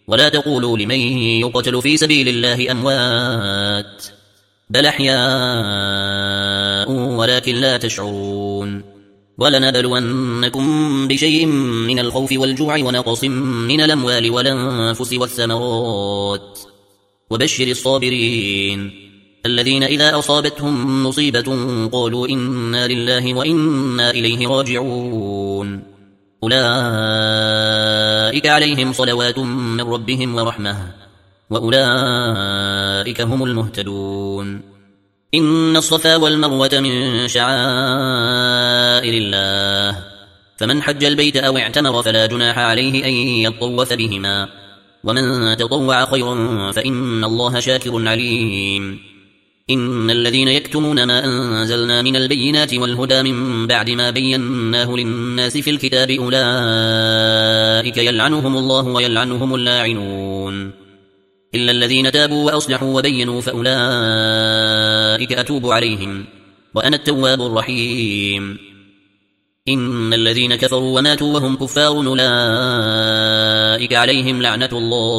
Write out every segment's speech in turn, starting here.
ولا تقولوا لمن يقتل في سبيل الله أموات بل أحياء ولكن لا تشعرون ولنبلونكم بشيء من الخوف والجوع ونقص من الأموال والأنفس والثمرات وبشر الصابرين الذين إذا أصابتهم مصيبة قالوا إنا لله وإنا إليه راجعون أولئك عليهم صلوات من ربهم ورحمة وأولئك هم المهتدون إن الصفا والمروة من شعائر الله فمن حج البيت أو اعتمر فلا جناح عليه أن يطوف بهما ومن تطوع خيرا فإن الله شاكر عليم إن الذين يكتمون ما أنزلنا من البينات والهدى من بعد ما بيناه للناس في الكتاب أولئك يلعنهم الله ويلعنهم اللاعنون إلا الذين تابوا وأصلحوا وبينوا فأولئك أتوب عليهم وأنا التواب الرحيم إن الذين كفروا وماتوا وهم كفار أولئك عليهم لعنة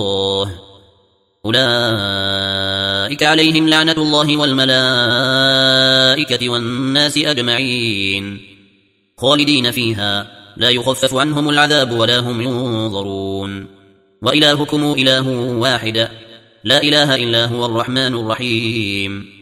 الله والملائكة والناس أجمعين خالدين فيها لا يخفف عنهم العذاب ولا هم ينظرون وإلهكم إله واحد لا إله إلا هو الرحمن الرحيم